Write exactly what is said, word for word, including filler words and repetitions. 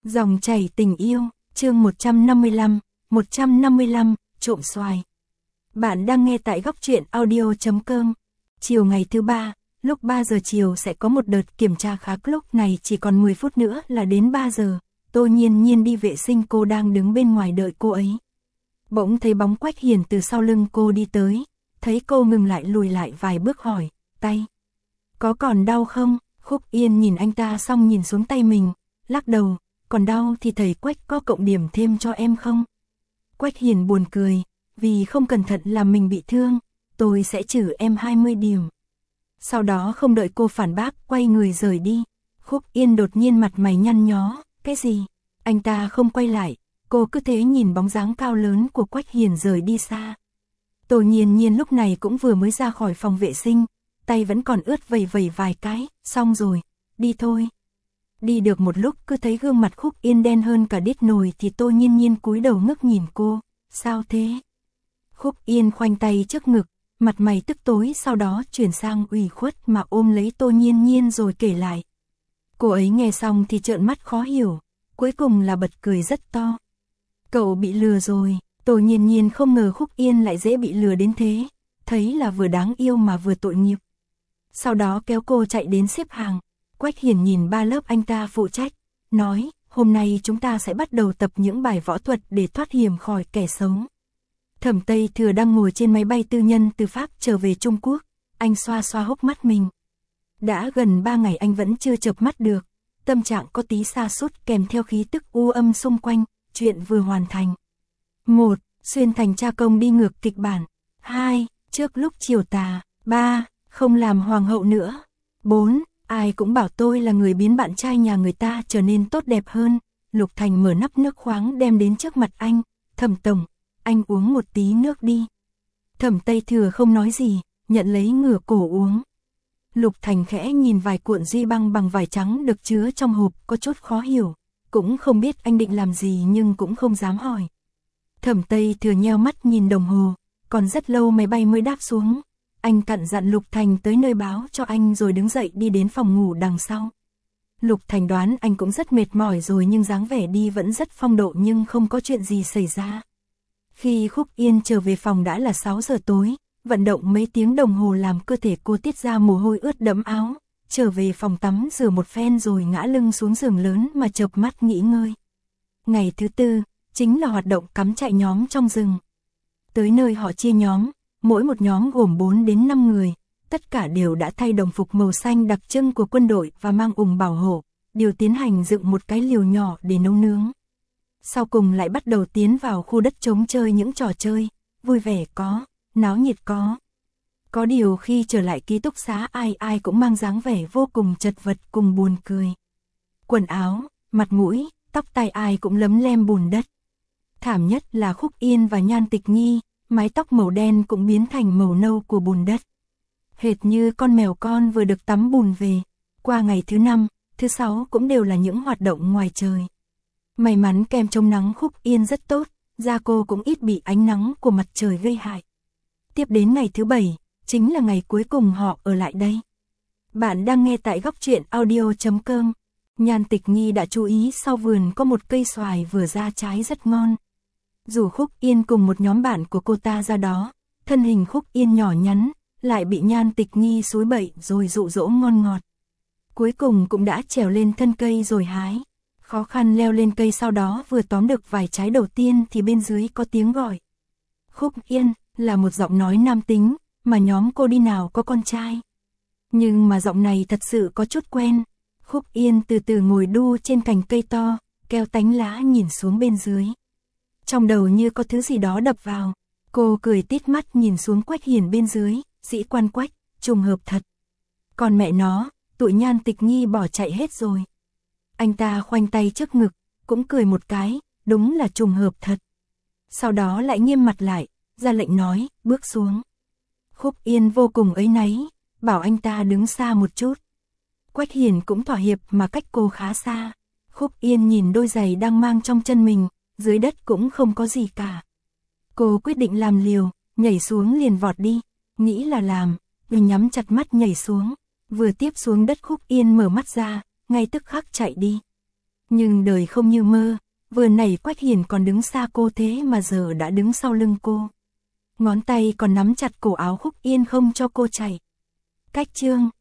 Dòng chảy tình yêu, chương một trăm năm mươi lăm, một trăm năm mươi lăm, trộm xoài. Bạn đang nghe tại góc truyện audio chấm com. Chiều ngày thứ ba, lúc ba giờ chiều sẽ có một đợt kiểm tra khác, lúc này chỉ còn mười phút nữa là đến ba giờ. Tô Nhiên Nhiên đi vệ sinh, cô đang đứng bên ngoài đợi cô ấy. Bỗng thấy bóng Quách Hiền từ sau lưng cô đi tới, thấy cô ngừng lại lùi lại vài bước hỏi, tay có còn đau không? Khúc Yên nhìn anh ta xong nhìn xuống tay mình, lắc đầu, còn đau thì thầy Quách có cộng điểm thêm cho em không? Quách Hiền buồn cười, vì không cẩn thận làm mình bị thương, tôi sẽ trừ em hai mươi điểm. Sau đó không đợi cô phản bác, quay người rời đi. Khúc Yên đột nhiên mặt mày nhăn nhó, cái gì? Anh ta không quay lại, cô cứ thế nhìn bóng dáng cao lớn của Quách Hiền rời đi xa. Tô Nhiên Nhiên lúc này cũng vừa mới ra khỏi phòng vệ sinh, tay vẫn còn ướt vẩy vẩy vài cái, xong rồi, đi thôi. Đi được một lúc cứ thấy gương mặt Khúc Yên đen hơn cả đít nồi thì Tô Nhiên Nhiên cúi đầu ngước nhìn cô, sao thế? Khúc Yên khoanh tay trước ngực, mặt mày tức tối, sau đó chuyển sang ủy khuất mà ôm lấy Tô Nhiên Nhiên rồi kể lại. Cô ấy nghe xong thì trợn mắt khó hiểu, cuối cùng là bật cười rất to. Cậu bị lừa rồi. Tô Nhiên Nhiên không ngờ Khúc Yên lại dễ bị lừa đến thế, thấy là vừa đáng yêu mà vừa tội nghiệp. Sau đó kéo cô chạy đến xếp hàng. Quách Hiền nhìn ba lớp anh ta phụ trách, nói, hôm nay chúng ta sẽ bắt đầu tập những bài võ thuật để thoát hiểm khỏi kẻ xấu. Thẩm Tây Thừa đang ngồi trên máy bay tư nhân từ Pháp trở về Trung Quốc, anh xoa xoa hốc mắt mình. Đã gần ba ngày anh vẫn chưa chợp mắt được, tâm trạng có tí sa sút kèm theo khí tức u âm xung quanh, chuyện vừa hoàn thành. một. Xuyên thành cha công đi ngược kịch bản. hai. Trước lúc chiều tà. ba. Không làm hoàng hậu nữa. bốn. Ai cũng bảo tôi là người biến bạn trai nhà người ta trở nên tốt đẹp hơn. Lục Thành mở nắp nước khoáng đem đến trước mặt anh. Thẩm tổng, anh uống một tí nước đi. Thẩm Tây Thừa không nói gì, nhận lấy ngửa cổ uống. Lục Thành khẽ nhìn vài cuộn duy băng bằng vải trắng được chứa trong hộp, có chút khó hiểu. Cũng không biết anh định làm gì nhưng cũng không dám hỏi. Thẩm Tây Thừa nheo mắt nhìn đồng hồ, còn rất lâu máy bay mới đáp xuống. Anh cặn dặn Lục Thành tới nơi báo cho anh rồi đứng dậy đi đến phòng ngủ đằng sau. Lục Thành đoán anh cũng rất mệt mỏi rồi nhưng dáng vẻ đi vẫn rất phong độ, nhưng không có chuyện gì xảy ra. Khi Khúc Yên trở về phòng đã là sáu giờ tối, vận động mấy tiếng đồng hồ làm cơ thể cô tiết ra mồ hôi ướt đẫm áo, trở về phòng tắm rửa một phen rồi ngã lưng xuống giường lớn mà chợp mắt nghỉ ngơi. Ngày thứ tư, chính là hoạt động cắm trại nhóm trong rừng. Tới nơi họ chia nhóm, mỗi một nhóm gồm bốn đến năm người, tất cả đều đã thay đồng phục màu xanh đặc trưng của quân đội và mang ủng bảo hộ, đều tiến hành dựng một cái liều nhỏ để nấu nướng. Sau cùng lại bắt đầu tiến vào khu đất trống chơi những trò chơi, vui vẻ có, náo nhiệt có. Có điều khi trở lại ký túc xá ai ai cũng mang dáng vẻ vô cùng chật vật cùng buồn cười. Quần áo, mặt mũi, tóc tai ai cũng lấm lem bùn đất. Thảm nhất là Khúc Yên và Nhan Tịch Nhi, mái tóc màu đen cũng biến thành màu nâu của bùn đất. Hệt như con mèo con vừa được tắm bùn về. Qua ngày thứ năm, thứ sáu cũng đều là những hoạt động ngoài trời. May mắn kem chống nắng Khúc Yên rất tốt, da cô cũng ít bị ánh nắng của mặt trời gây hại. Tiếp đến ngày thứ bảy, chính là ngày cuối cùng họ ở lại đây. Bạn đang nghe tại góc truyện audio chấm com. Nhan Tịch Nhi đã chú ý sau vườn có một cây xoài vừa ra trái rất ngon. Dù Khúc Yên cùng một nhóm bạn của cô ta ra đó, thân hình Khúc Yên nhỏ nhắn, lại bị Nhan Tịch Nhi xúi bậy rồi dụ dỗ ngon ngọt. Cuối cùng cũng đã trèo lên thân cây rồi hái. Khó khăn leo lên cây, sau đó vừa tóm được vài trái đầu tiên thì bên dưới có tiếng gọi. Khúc Yên, là một giọng nói nam tính, mà nhóm cô đi nào có con trai. Nhưng mà giọng này thật sự có chút quen. Khúc Yên từ từ ngồi đu trên cành cây to, keo tánh lá nhìn xuống bên dưới. Trong đầu như có thứ gì đó đập vào, cô cười tít mắt nhìn xuống Quách Hiền bên dưới, sĩ quan Quách, trùng hợp thật. Còn mẹ nó, tụi Nhan Tịch Nhi bỏ chạy hết rồi. Anh ta khoanh tay trước ngực, cũng cười một cái, đúng là trùng hợp thật. Sau đó lại nghiêm mặt lại, ra lệnh nói, bước xuống. Khúc Yên vô cùng áy náy, bảo anh ta đứng xa một chút. Quách Hiền cũng thỏa hiệp mà cách cô khá xa. Khúc Yên nhìn đôi giày đang mang trong chân mình, dưới đất cũng không có gì cả. Cô quyết định làm liều, nhảy xuống liền vọt đi, nghĩ là làm, vì nhắm chặt mắt nhảy xuống. Vừa tiếp xuống đất Khúc Yên mở mắt ra, ngay tức khắc chạy đi. Nhưng đời không như mơ, vừa nãy Quách Hiền còn đứng xa cô thế mà giờ đã đứng sau lưng cô. Ngón tay còn nắm chặt cổ áo Khúc Yên không cho cô chạy. Cách chương